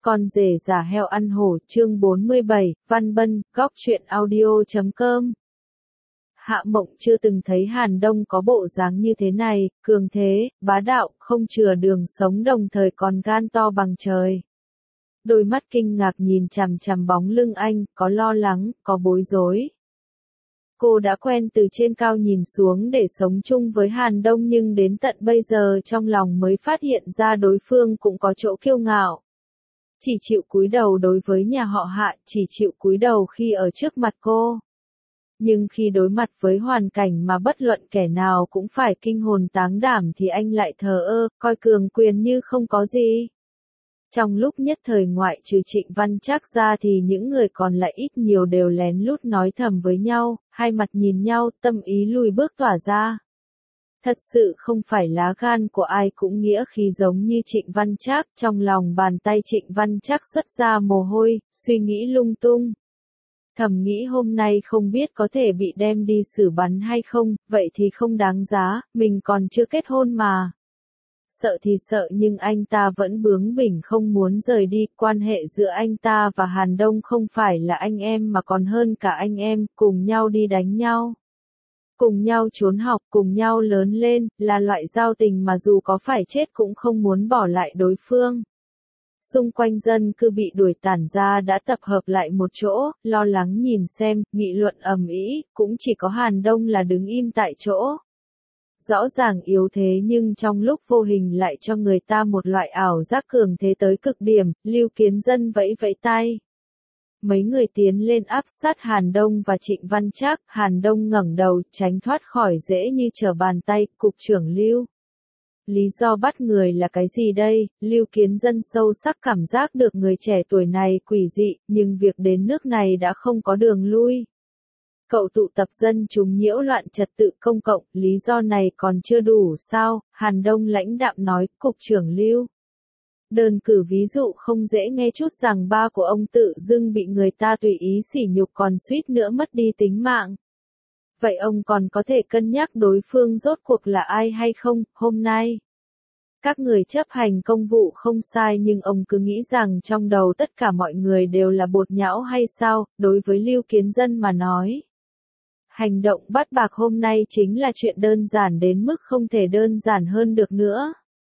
Con rể giả heo ăn hổ, chương 47, Văn Bân, góc truyện audio.com. Hạ Mộng chưa từng thấy Hàn Đông có bộ dáng như thế này, cường thế, bá đạo, không chừa đường sống đồng thời còn gan to bằng trời. Đôi mắt kinh ngạc nhìn chằm chằm bóng lưng anh, có lo lắng, có bối rối. Cô đã quen từ trên cao nhìn xuống để sống chung với Hàn Đông nhưng đến tận bây giờ trong lòng mới phát hiện ra đối phương cũng có chỗ kiêu ngạo. Chỉ chịu cúi đầu đối với nhà họ Hạ, chỉ chịu cúi đầu khi ở trước mặt cô. Nhưng khi đối mặt với hoàn cảnh mà bất luận kẻ nào cũng phải kinh hồn táng đảm thì anh lại thờ ơ, coi cường quyền như không có gì. Trong lúc nhất thời ngoại trừ Trịnh Văn Trác ra thì những người còn lại ít nhiều đều lén lút nói thầm với nhau, hai mặt nhìn nhau, tâm ý lùi bước tỏa ra. Thật sự không phải lá gan của ai cũng nghĩa khí giống như Trịnh Văn Trác, trong lòng bàn tay Trịnh Văn Trác xuất ra mồ hôi, suy nghĩ lung tung. Thầm nghĩ hôm nay không biết có thể bị đem đi xử bắn hay không, vậy thì không đáng giá, mình còn chưa kết hôn mà. Sợ thì sợ nhưng anh ta vẫn bướng bỉnh không muốn rời đi, quan hệ giữa anh ta và Hàn Đông không phải là anh em mà còn hơn cả anh em, cùng nhau đi đánh nhau. Cùng nhau trốn học, cùng nhau lớn lên, là loại giao tình mà dù có phải chết cũng không muốn bỏ lại đối phương. Xung quanh dân cư bị đuổi tản ra đã tập hợp lại một chỗ, lo lắng nhìn xem, nghị luận ầm ĩ, cũng chỉ có Hàn Đông là đứng im tại chỗ. Rõ ràng yếu thế nhưng trong lúc vô hình lại cho người ta một loại ảo giác cường thế tới cực điểm, Lưu Kiến Dân vẫy vẫy tay. Mấy người tiến lên áp sát Hàn Đông và Trịnh Văn Trác, Hàn Đông ngẩng đầu, tránh thoát khỏi dễ như trở bàn tay, cục trưởng Lưu. Lý do bắt người là cái gì đây? Lưu Kiến Dân sâu sắc cảm giác được người trẻ tuổi này quỷ dị, nhưng việc đến nước này đã không có đường lui. Cậu tụ tập dân chúng nhiễu loạn trật tự công cộng, lý do này còn chưa đủ sao? Hàn Đông lãnh đạm nói, cục trưởng Lưu. Đơn cử ví dụ không dễ nghe chút rằng ba của ông tự dưng bị người ta tùy ý sỉ nhục còn suýt nữa mất đi tính mạng. Vậy ông còn có thể cân nhắc đối phương rốt cuộc là ai hay không? Hôm nay, các người chấp hành công vụ không sai nhưng ông cứ nghĩ rằng trong đầu tất cả mọi người đều là bột nhão hay sao? Đối với Lưu Kiến Dân mà nói, hành động bắt bạc hôm nay chính là chuyện đơn giản đến mức không thể đơn giản hơn được nữa.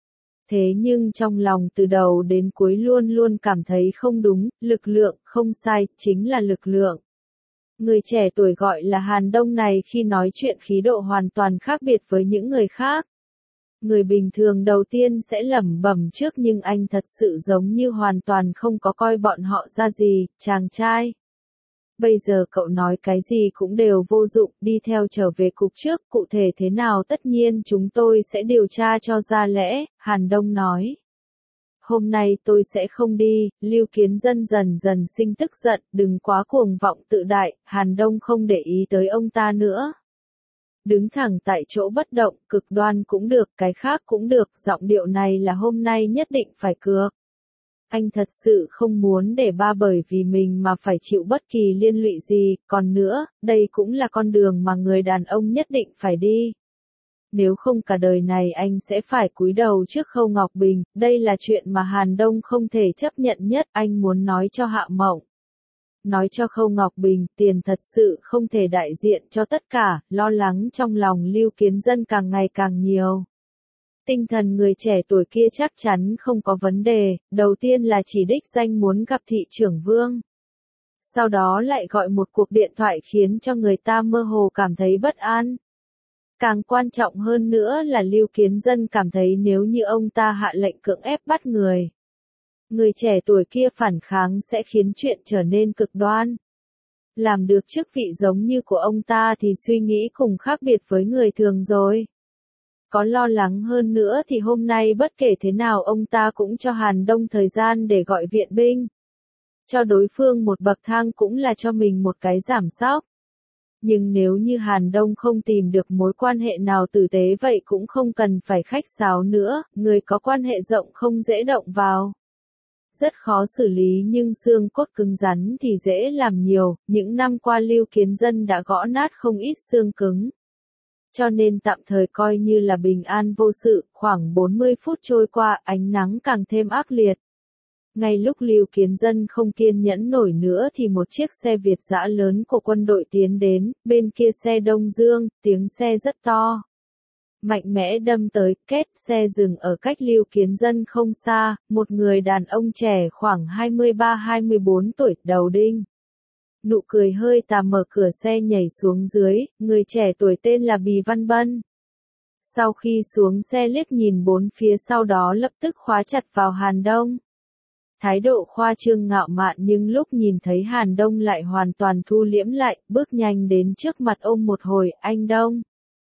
Thế nhưng trong lòng từ đầu đến cuối luôn luôn cảm thấy không đúng, lực lượng, không sai, chính là lực lượng. Người trẻ tuổi gọi là Hàn Đông này khi nói chuyện khí độ hoàn toàn khác biệt với những người khác. Người bình thường đầu tiên sẽ lẩm bẩm trước nhưng anh thật sự giống như hoàn toàn không có coi bọn họ ra gì, chàng trai. Bây giờ cậu nói cái gì cũng đều vô dụng, đi theo trở về cục trước, cụ thể thế nào tất nhiên chúng tôi sẽ điều tra cho ra lẽ, Hàn Đông nói. Hôm nay tôi sẽ không đi, Lưu Kiến Dân dần dần sinh tức giận, đừng quá cuồng vọng tự đại, Hàn Đông không để ý tới ông ta nữa. Đứng thẳng tại chỗ bất động, cực đoan cũng được, cái khác cũng được, giọng điệu này là hôm nay nhất định phải cược. Anh thật sự không muốn để ba bởi vì mình mà phải chịu bất kỳ liên lụy gì, còn nữa, đây cũng là con đường mà người đàn ông nhất định phải đi. Nếu không cả đời này anh sẽ phải cúi đầu trước Khâu Ngọc Bình, đây là chuyện mà Hàn Đông không thể chấp nhận nhất, anh muốn nói cho Hạ Mộng. Nói cho Khâu Ngọc Bình, tiền thật sự không thể đại diện cho tất cả, lo lắng trong lòng Lưu Kiến Dân càng ngày càng nhiều. Tinh thần người trẻ tuổi kia chắc chắn không có vấn đề, đầu tiên là chỉ đích danh muốn gặp thị trưởng Vương. Sau đó lại gọi một cuộc điện thoại khiến cho người ta mơ hồ cảm thấy bất an. Càng quan trọng hơn nữa là Lưu Kiến Dân cảm thấy nếu như ông ta hạ lệnh cưỡng ép bắt người trẻ tuổi kia phản kháng sẽ khiến chuyện trở nên cực đoan. Làm được chức vị giống như của ông ta thì suy nghĩ cùng khác biệt với người thường rồi. Có lo lắng hơn nữa thì hôm nay bất kể thế nào ông ta cũng cho Hàn Đông thời gian để gọi viện binh. Cho đối phương một bậc thang cũng là cho mình một cái giảm sóc. Nhưng nếu như Hàn Đông không tìm được mối quan hệ nào tử tế vậy cũng không cần phải khách sáo nữa, người có quan hệ rộng không dễ động vào. Rất khó xử lý nhưng xương cốt cứng rắn thì dễ làm nhiều, những năm qua Lưu Kiến Dân đã gõ nát không ít xương cứng. Cho nên tạm thời coi như là bình an vô sự, khoảng 40 phút trôi qua, ánh nắng càng thêm ác liệt. Ngay lúc Lưu Kiến Dân không kiên nhẫn nổi nữa thì một chiếc xe Việt dã lớn của quân đội tiến đến, bên kia xe Đông Dương, tiếng xe rất to. Mạnh mẽ đâm tới, két, xe dừng ở cách Lưu Kiến Dân không xa, một người đàn ông trẻ khoảng 23-24 tuổi, đầu đinh. Nụ cười hơi tà mở cửa xe nhảy xuống dưới, người trẻ tuổi tên là Bì Văn Bân. Sau khi xuống xe liếc nhìn bốn phía sau đó lập tức khóa chặt vào Hàn Đông. Thái độ khoa trương ngạo mạn nhưng lúc nhìn thấy Hàn Đông lại hoàn toàn thu liễm lại, bước nhanh đến trước mặt ôm một hồi, anh Đông.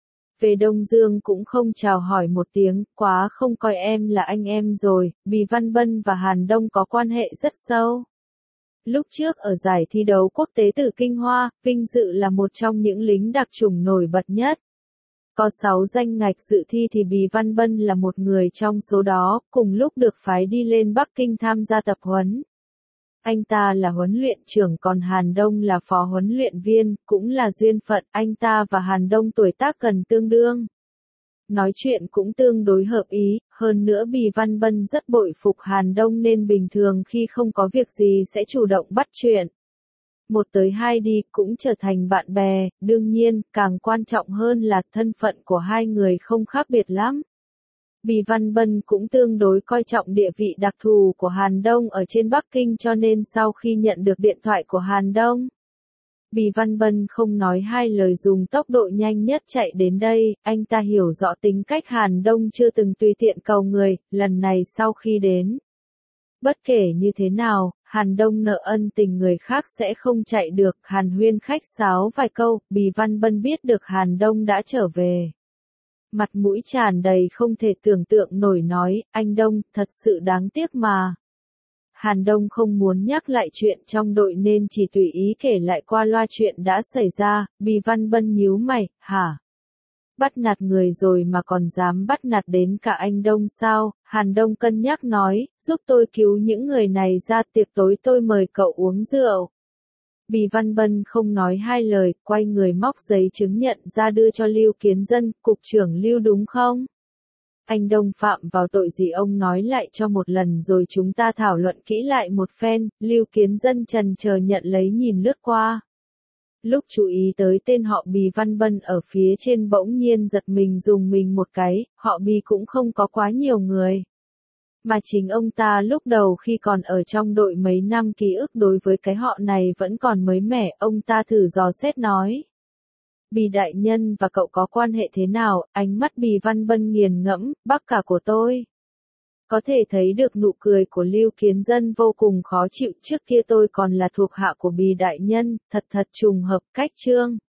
Về Đông Dương cũng không chào hỏi một tiếng, quá không coi em là anh em rồi, Bì Văn Bân và Hàn Đông có quan hệ rất sâu. Lúc trước ở giải thi đấu quốc tế Tử Kinh Hoa, vinh dự là một trong những lính đặc chủng nổi bật nhất. Có 6 danh ngạch dự thi thì Bì Văn Bân là một người trong số đó, cùng lúc được phái đi lên Bắc Kinh tham gia tập huấn. Anh ta là huấn luyện trưởng còn Hàn Đông là phó huấn luyện viên, cũng là duyên phận, anh ta và Hàn Đông tuổi tác gần tương đương. Nói chuyện cũng tương đối hợp ý, hơn nữa Bì Văn Bân rất bội phục Hàn Đông nên bình thường khi không có việc gì sẽ chủ động bắt chuyện. Một tới hai đi cũng trở thành bạn bè, đương nhiên, càng quan trọng hơn là thân phận của hai người không khác biệt lắm. Bì Văn Bân cũng tương đối coi trọng địa vị đặc thù của Hàn Đông ở trên Bắc Kinh cho nên sau khi nhận được điện thoại của Hàn Đông, Bì Văn Bân không nói hai lời dùng tốc độ nhanh nhất chạy đến đây, anh ta hiểu rõ tính cách Hàn Đông chưa từng tùy tiện cầu người, lần này sau khi đến. Bất kể như thế nào, Hàn Đông nợ ân tình người khác sẽ không chạy được, Hàn Huyên khách sáo vài câu, Bì Văn Bân biết được Hàn Đông đã trở về. Mặt mũi tràn đầy không thể tưởng tượng nổi nói, anh Đông, thật sự đáng tiếc mà. Hàn Đông không muốn nhắc lại chuyện trong đội nên chỉ tùy ý kể lại qua loa chuyện đã xảy ra, Bì Văn Bân nhíu mày, hả? Bắt nạt người rồi mà còn dám bắt nạt đến cả anh Đông sao? Hàn Đông cân nhắc nói, giúp tôi cứu những người này ra tiệc tối tôi mời cậu uống rượu. Bì Văn Bân không nói hai lời, quay người móc giấy chứng nhận ra đưa cho Lưu Kiến Dân, cục trưởng Lưu đúng không? Anh Đông phạm vào tội gì ông nói lại cho một lần rồi chúng ta thảo luận kỹ lại một phen, Lưu Kiến Dân chần chờ nhận lấy nhìn lướt qua. Lúc chú ý tới tên họ Bì Văn Bân ở phía trên bỗng nhiên giật mình dùng mình một cái, họ Bì cũng không có quá nhiều người. Mà chính ông ta lúc đầu khi còn ở trong đội mấy năm ký ức đối với cái họ này vẫn còn mới mẻ, ông ta thử dò xét nói. Bì đại nhân và cậu có quan hệ thế nào? Ánh mắt Bì Văn Bân nghiền ngẫm, bác cả của tôi. Có thể thấy được nụ cười của Lưu Kiến Dân vô cùng khó chịu, trước kia tôi còn là thuộc hạ của Bì đại nhân, thật trùng hợp, cách chương.